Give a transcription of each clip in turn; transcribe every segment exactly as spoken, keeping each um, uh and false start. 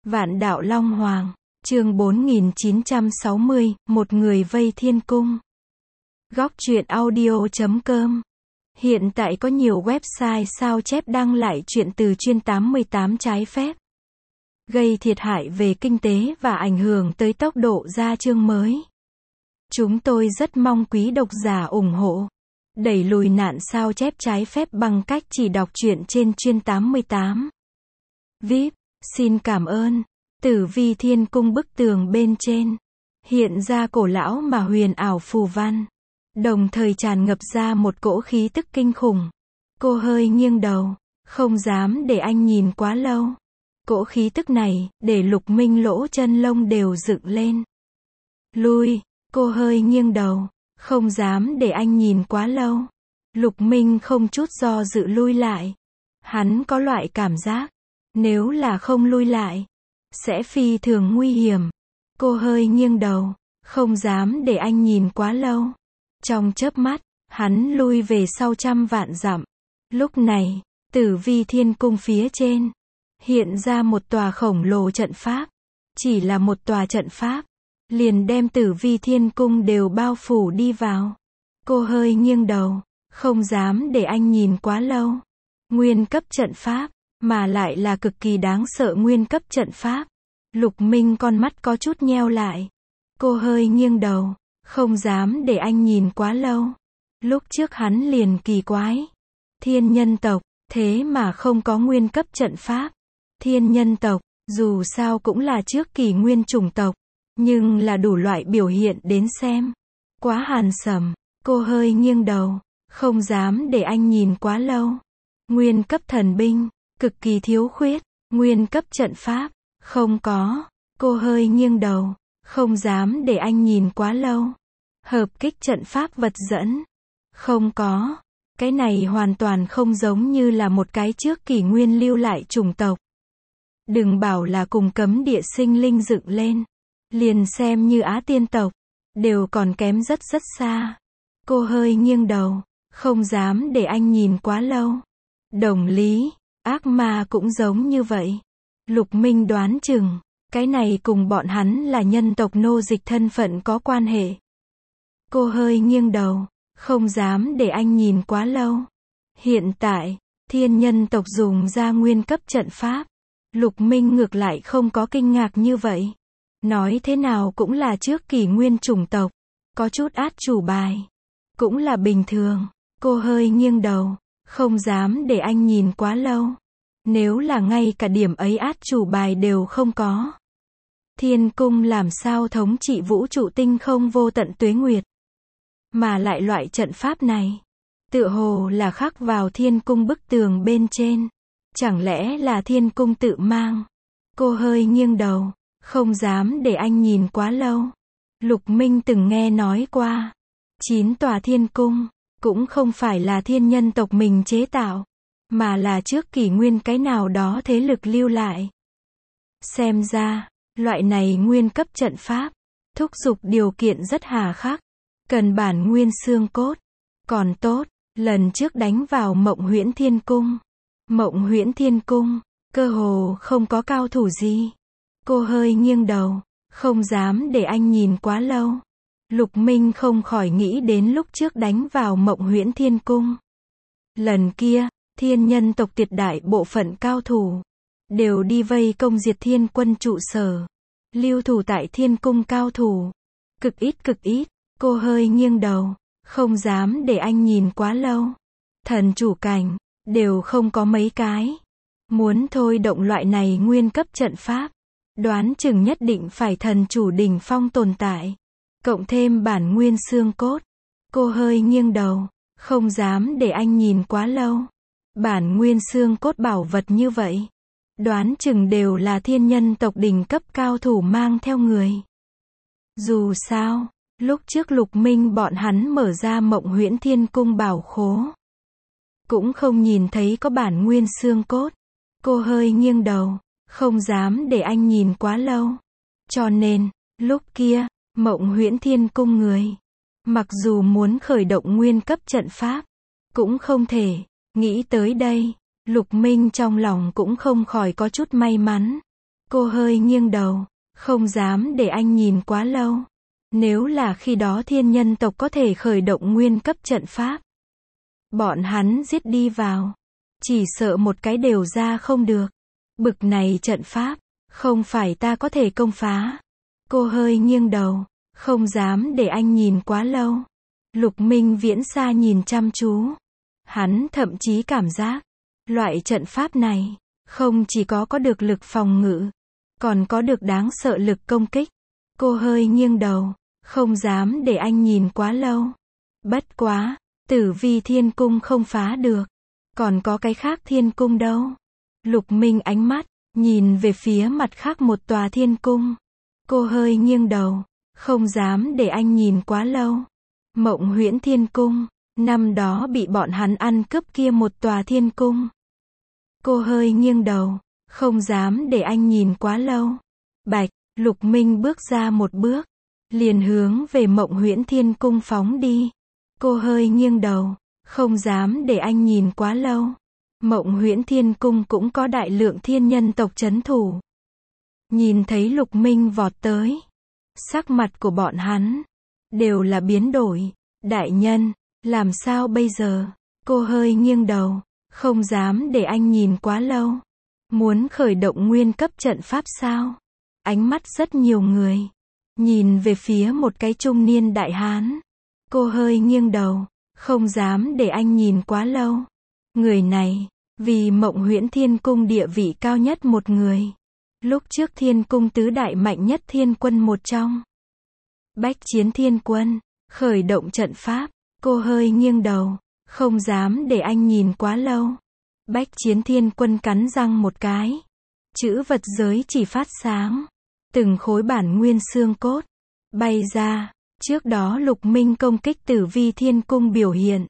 Vạn đạo Long Hoàng, chương bốn nghìn chín trăm sáu mươi, một người vây thiên cung. Góc truyện audio chấm com. Hiện tại có nhiều website sao chép đăng lại truyện từ chuyên tám mươi tám trái phép, gây thiệt hại về kinh tế và ảnh hưởng tới tốc độ ra chương mới. Chúng tôi rất mong quý độc giả ủng hộ, đẩy lùi nạn sao chép trái phép bằng cách chỉ đọc truyện trên chuyên tám mươi tám. vê i pê, xin cảm ơn. Tử Vi Thiên Cung bức tường bên trên hiện ra cổ lão mà huyền ảo phù văn, đồng thời tràn ngập ra một cỗ khí tức kinh khủng. Cô hơi nghiêng đầu, không dám để anh nhìn quá lâu. Cỗ khí tức này, để Lục Minh lỗ chân lông đều dựng lên. Lui, cô hơi nghiêng đầu, không dám để anh nhìn quá lâu. Lục Minh không chút do dự lui lại. Hắn có loại cảm giác, nếu là không lui lại, sẽ phi thường nguy hiểm. Cô hơi nghiêng đầu, không dám để anh nhìn quá lâu. Trong chớp mắt, hắn lui về sau trăm vạn dặm. Lúc này, Tử Vi Thiên Cung phía trên hiện ra một tòa khổng lồ trận pháp. Chỉ là một tòa trận pháp, liền đem Tử Vi Thiên Cung đều bao phủ đi vào. Cô hơi nghiêng đầu, không dám để anh nhìn quá lâu. Nguyên cấp trận pháp, mà lại là cực kỳ đáng sợ nguyên cấp trận pháp. Lục Minh con mắt có chút nheo lại. Cô hơi nghiêng đầu, không dám để anh nhìn quá lâu. Lúc trước hắn liền kỳ quái, thiên nhân tộc, thế mà không có nguyên cấp trận pháp. Thiên nhân tộc, dù sao cũng là trước kỷ nguyên chủng tộc, nhưng là đủ loại biểu hiện đến xem, quá hàn sầm. Cô hơi nghiêng đầu, không dám để anh nhìn quá lâu. Nguyên cấp thần binh, cực kỳ thiếu khuyết. Nguyên cấp trận pháp, không có. Cô hơi nghiêng đầu, không dám để anh nhìn quá lâu. Hợp kích trận pháp vật dẫn, không có. Cái này hoàn toàn không giống như là một cái trước kỷ nguyên lưu lại chủng tộc. Đừng bảo là cùng cấm địa sinh linh dựng lên, liền xem như Á Tiên tộc, đều còn kém rất rất xa. Cô hơi nghiêng đầu, không dám để anh nhìn quá lâu. Đồng lý, ác ma cũng giống như vậy. Lục Minh đoán chừng, cái này cùng bọn hắn là nhân tộc nô dịch thân phận có quan hệ. Cô hơi nghiêng đầu, không dám để anh nhìn quá lâu. Hiện tại, thiên nhân tộc dùng ra nguyên cấp trận pháp. Lục Minh ngược lại không có kinh ngạc như vậy. Nói thế nào cũng là trước kỷ nguyên chủng tộc, có chút át chủ bài, cũng là bình thường. Cô hơi nghiêng đầu, không dám để anh nhìn quá lâu. Nếu là ngay cả điểm ấy át chủ bài đều không có, thiên cung làm sao thống trị vũ trụ tinh không vô tận tuế nguyệt. Mà lại loại trận pháp này, tựa hồ là khắc vào thiên cung bức tường bên trên. Chẳng lẽ là thiên cung tự mang? Cô hơi nghiêng đầu, không dám để anh nhìn quá lâu. Lục Minh từng nghe nói qua, chín tòa thiên cung, cũng không phải là thiên nhân tộc mình chế tạo, mà là trước kỷ nguyên cái nào đó thế lực lưu lại. Xem ra, loại này nguyên cấp trận pháp, thúc giục điều kiện rất hà khắc, cần bản nguyên xương cốt. Còn tốt, lần trước đánh vào Mộng Huyễn Thiên Cung. Mộng Huyễn Thiên Cung, cơ hồ không có cao thủ gì. Cô hơi nghiêng đầu, không dám để anh nhìn quá lâu. Lục Minh không khỏi nghĩ đến lúc trước đánh vào Mộng Huyễn Thiên Cung. Lần kia, thiên nhân tộc tuyệt đại bộ phận cao thủ đều đi vây công diệt thiên quân trụ sở. Lưu thủ tại thiên cung cao thủ, cực ít cực ít. Cô hơi nghiêng đầu, không dám để anh nhìn quá lâu. Thần chủ cảnh, đều không có mấy cái. Muốn thôi động loại này nguyên cấp trận pháp, đoán chừng nhất định phải thần chủ đỉnh phong tồn tại, cộng thêm bản nguyên xương cốt. Cô hơi nghiêng đầu, không dám để anh nhìn quá lâu. Bản nguyên xương cốt bảo vật như vậy, đoán chừng đều là thiên nhân tộc đỉnh cấp cao thủ mang theo người. Dù sao, lúc trước Lục Minh bọn hắn mở ra Mộng Huyễn Thiên Cung bảo khố, cũng không nhìn thấy có bản nguyên xương cốt. Cô hơi nghiêng đầu, không dám để anh nhìn quá lâu. Cho nên, lúc kia, Mộng Huyễn Thiên Cung người, mặc dù muốn khởi động nguyên cấp trận pháp, cũng không thể. Nghĩ tới đây, Lục Minh trong lòng cũng không khỏi có chút may mắn. Cô hơi nghiêng đầu, không dám để anh nhìn quá lâu. Nếu là khi đó thiên nhân tộc có thể khởi động nguyên cấp trận pháp, bọn hắn giết đi vào, chỉ sợ một cái đều ra không được. Bực này trận pháp, không phải ta có thể công phá. Cô hơi nghiêng đầu, không dám để anh nhìn quá lâu. Lục Minh Viễn xa nhìn chăm chú. Hắn thậm chí cảm giác, loại trận pháp này, không chỉ có có được lực phòng ngự, còn có được đáng sợ lực công kích. Cô hơi nghiêng đầu, không dám để anh nhìn quá lâu. Bất quá, Tử Vi Thiên Cung không phá được. Còn có cái khác thiên cung đâu? Lục Minh ánh mắt, nhìn về phía mặt khác một tòa thiên cung. Cô hơi nghiêng đầu, không dám để anh nhìn quá lâu. Mộng Huyễn Thiên Cung, năm đó bị bọn hắn ăn cướp kia một tòa thiên cung. Cô hơi nghiêng đầu, không dám để anh nhìn quá lâu. Bạch, Lục Minh bước ra một bước, liền hướng về Mộng Huyễn Thiên Cung phóng đi. Cô hơi nghiêng đầu, không dám để anh nhìn quá lâu. Mộng Huyễn Thiên Cung cũng có đại lượng thiên nhân tộc trấn thủ. Nhìn thấy Lục Minh vọt tới, sắc mặt của bọn hắn đều là biến đổi. Đại nhân, làm sao bây giờ? Cô hơi nghiêng đầu, không dám để anh nhìn quá lâu. Muốn khởi động nguyên cấp trận pháp sao? Ánh mắt rất nhiều người nhìn về phía một cái trung niên đại hán. Cô hơi nghiêng đầu, không dám để anh nhìn quá lâu. Người này, vì Mộng Huyễn Thiên Cung địa vị cao nhất một người. Lúc trước Thiên Cung tứ đại mạnh nhất thiên quân một trong. Bách Chiến Thiên Quân, khởi động trận pháp. Cô hơi nghiêng đầu, không dám để anh nhìn quá lâu. Bách Chiến Thiên Quân cắn răng một cái. Chữ vật giới chỉ phát sáng. Từng khối bản nguyên xương cốt bay ra. Trước đó Lục Minh công kích Tử Vi Thiên Cung biểu hiện,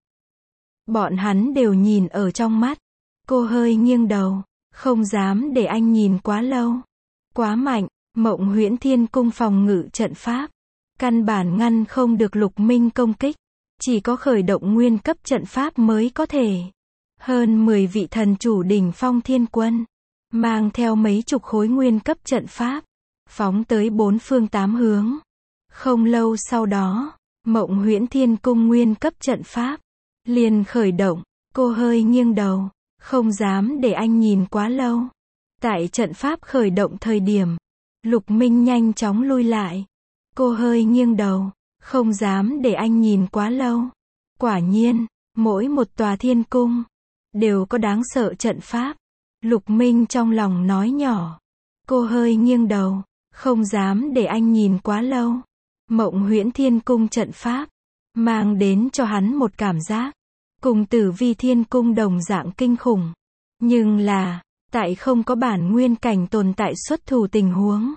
bọn hắn đều nhìn ở trong mắt. Cô hơi nghiêng đầu, không dám để anh nhìn quá lâu. Quá mạnh, Mộng Huyễn Thiên Cung phòng ngự trận pháp, căn bản ngăn không được Lục Minh công kích. Chỉ có khởi động nguyên cấp trận pháp mới có thể. Hơn mười vị thần chủ đỉnh phong thiên quân, mang theo mấy chục khối nguyên cấp trận pháp, phóng tới bốn phương tám hướng. Không lâu sau đó, Mộng Huyễn Thiên Cung nguyên cấp trận pháp liền khởi động. Cô hơi nghiêng đầu, không dám để anh nhìn quá lâu. Tại trận pháp khởi động thời điểm, Lục Minh nhanh chóng lui lại. Cô hơi nghiêng đầu, không dám để anh nhìn quá lâu. Quả nhiên, mỗi một tòa thiên cung đều có đáng sợ trận pháp. Lục Minh trong lòng nói nhỏ. Cô hơi nghiêng đầu, không dám để anh nhìn quá lâu. Mộng Huyễn Thiên Cung trận pháp mang đến cho hắn một cảm giác cùng Tử Vi Thiên Cung đồng dạng kinh khủng. Nhưng là, tại không có bản nguyên cảnh tồn tại xuất thủ tình huống,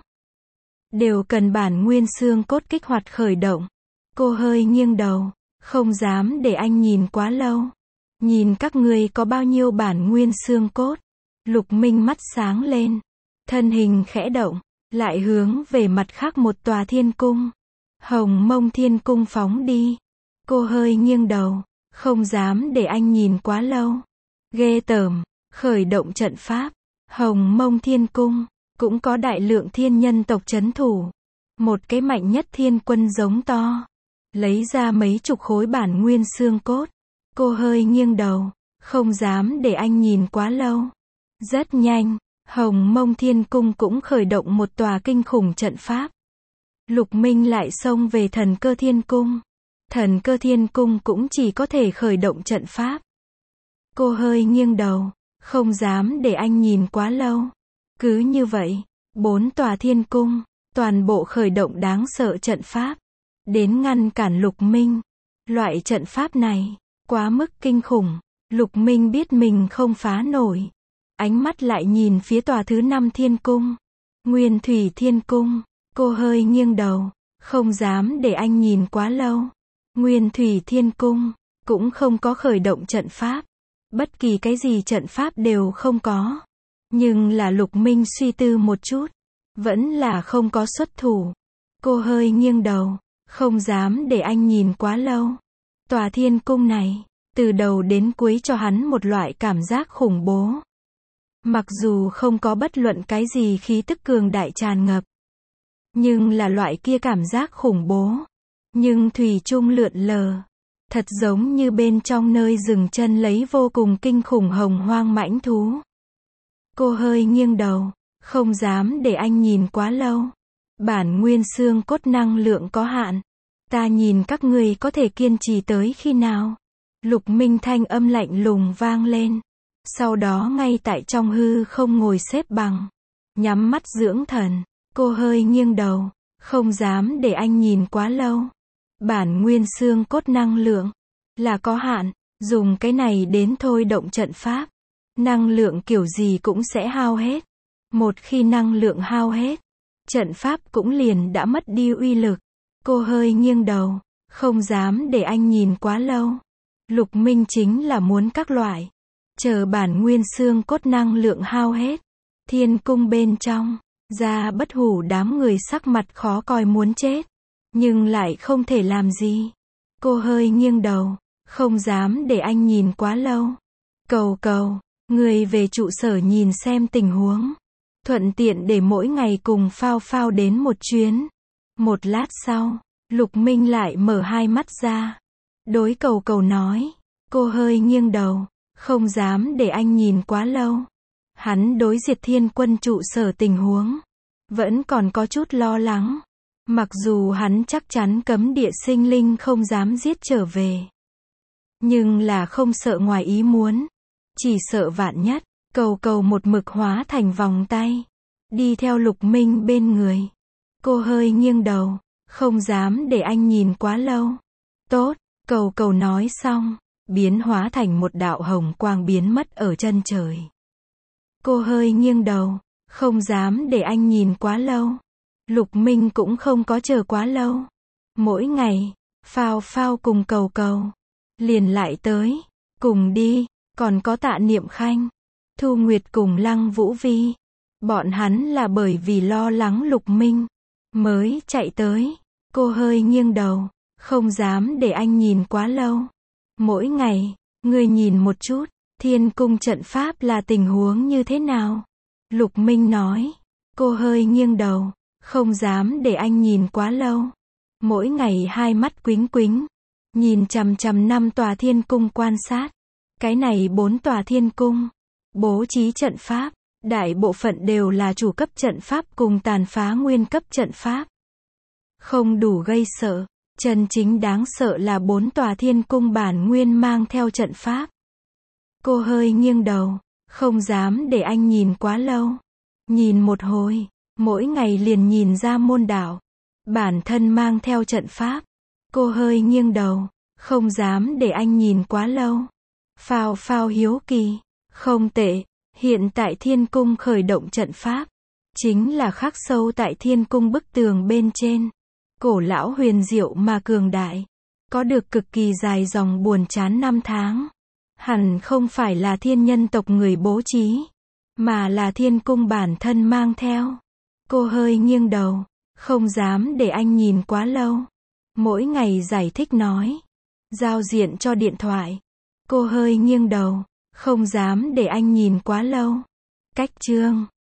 đều cần bản nguyên xương cốt kích hoạt khởi động. Cô hơi nghiêng đầu, không dám để anh nhìn quá lâu. Nhìn các ngươi có bao nhiêu bản nguyên xương cốt. Lục Minh mắt sáng lên, thân hình khẽ động, lại hướng về mặt khác một tòa thiên cung, Hồng Mông Thiên Cung phóng đi. Cô hơi nghiêng đầu, không dám để anh nhìn quá lâu. Ghê tởm, khởi động trận pháp. Hồng Mông Thiên Cung cũng có đại lượng thiên nhân tộc trấn thủ. Một cái mạnh nhất thiên quân giống to, lấy ra mấy chục khối bản nguyên xương cốt. Cô hơi nghiêng đầu, không dám để anh nhìn quá lâu. Rất nhanh, Hồng Mông Thiên Cung cũng khởi động một tòa kinh khủng trận pháp. Lục Minh lại xông về Thần Cơ Thiên Cung. Thần Cơ Thiên Cung cũng chỉ có thể khởi động trận pháp. Cô hơi nghiêng đầu, không dám để anh nhìn quá lâu. Cứ như vậy, bốn tòa thiên cung, toàn bộ khởi động đáng sợ trận pháp, đến ngăn cản Lục Minh. Loại trận pháp này, quá mức kinh khủng. Lục Minh biết mình không phá nổi. Ánh mắt lại nhìn phía tòa thứ năm thiên cung, Nguyên Thủy Thiên Cung. Cô hơi nghiêng đầu, không dám để anh nhìn quá lâu. Nguyên Thủy Thiên Cung cũng không có khởi động trận pháp. Bất kỳ cái gì trận pháp đều không có. Nhưng là Lục Minh suy tư một chút, vẫn là không có xuất thủ. Cô hơi nghiêng đầu, không dám để anh nhìn quá lâu. Tòa thiên cung này, từ đầu đến cuối cho hắn một loại cảm giác khủng bố. Mặc dù không có bất luận cái gì khí tức cường đại tràn ngập, nhưng là loại kia cảm giác khủng bố. Nhưng thủy chung lượn lờ. Thật giống như bên trong nơi dừng chân lấy vô cùng kinh khủng hồng hoang mãnh thú. Cô hơi nghiêng đầu, không dám để anh nhìn quá lâu. Bản nguyên xương cốt năng lượng có hạn. Ta nhìn các ngươi có thể kiên trì tới khi nào? Lục Minh thanh âm lạnh lùng vang lên. Sau đó ngay tại trong hư không ngồi xếp bằng. Nhắm mắt dưỡng thần. Cô hơi nghiêng đầu, không dám để anh nhìn quá lâu. Bản nguyên xương cốt năng lượng là có hạn, dùng cái này đến thôi động trận pháp. Năng lượng kiểu gì cũng sẽ hao hết. Một khi năng lượng hao hết, trận pháp cũng liền đã mất đi uy lực. Cô hơi nghiêng đầu, không dám để anh nhìn quá lâu. Lục Minh chính là muốn các loại. Chờ bản nguyên xương cốt năng lượng hao hết. Thiên cung bên trong, Gia Bất Hủ đám người sắc mặt khó coi muốn chết. Nhưng lại không thể làm gì. Cô hơi nghiêng đầu, không dám để anh nhìn quá lâu. Cầu cầu, người về trụ sở nhìn xem tình huống. Thuận tiện để mỗi ngày cùng Phao Phao đến một chuyến. Một lát sau, Lục Minh lại mở hai mắt ra. Đối cầu cầu nói. Cô hơi nghiêng đầu, không dám để anh nhìn quá lâu. Hắn đối Diệt Thiên Quân trụ sở tình huống vẫn còn có chút lo lắng. Mặc dù hắn chắc chắn cấm địa sinh linh không dám giết trở về. Nhưng là không sợ ngoài ý muốn. Chỉ sợ vạn nhất, cầu cầu một mực hóa thành vòng tay. Đi theo Lục Minh bên người. Cô hơi nghiêng đầu, không dám để anh nhìn quá lâu. Tốt, cầu cầu nói xong, biến hóa thành một đạo hồng quang biến mất ở chân trời. Cô hơi nghiêng đầu, không dám để anh nhìn quá lâu. Lục Minh cũng không có chờ quá lâu. Mỗi ngày, Phao Phao cùng cầu cầu liền lại tới, cùng đi, còn có Tạ Niệm Khanh, Thu Nguyệt cùng Lăng Vũ Vi. Bọn hắn là bởi vì lo lắng Lục Minh mới chạy tới. Cô hơi nghiêng đầu, không dám để anh nhìn quá lâu. Mỗi ngày, ngươi nhìn một chút, Thiên cung trận pháp là tình huống như thế nào? Lục Minh nói. Cô hơi nghiêng đầu, không dám để anh nhìn quá lâu. Mỗi ngày hai mắt quính quính, nhìn chằm chằm năm tòa thiên cung quan sát. Cái này bốn tòa thiên cung, bố trí trận pháp, đại bộ phận đều là chủ cấp trận pháp cùng tàn phá nguyên cấp trận pháp. Không đủ gây sợ, chân chính đáng sợ là bốn tòa thiên cung bản nguyên mang theo trận pháp. Cô hơi nghiêng đầu, không dám để anh nhìn quá lâu. Nhìn một hồi, mỗi ngày liền nhìn ra môn đạo. Bản thân mang theo trận pháp. Cô hơi nghiêng đầu, không dám để anh nhìn quá lâu. Phao Phao hiếu kỳ, không tệ, hiện tại thiên cung khởi động trận pháp. Chính là khắc sâu tại thiên cung bức tường bên trên. Cổ lão huyền diệu mà cường đại. Có được cực kỳ dài dòng buồn chán năm tháng. Hẳn không phải là thiên nhân tộc người bố trí, mà là thiên cung bản thân mang theo. Cô hơi nghiêng đầu, không dám để anh nhìn quá lâu. Mỗi ngày giải thích nói. Giao diện cho điện thoại. Cô hơi nghiêng đầu, không dám để anh nhìn quá lâu. Cách chương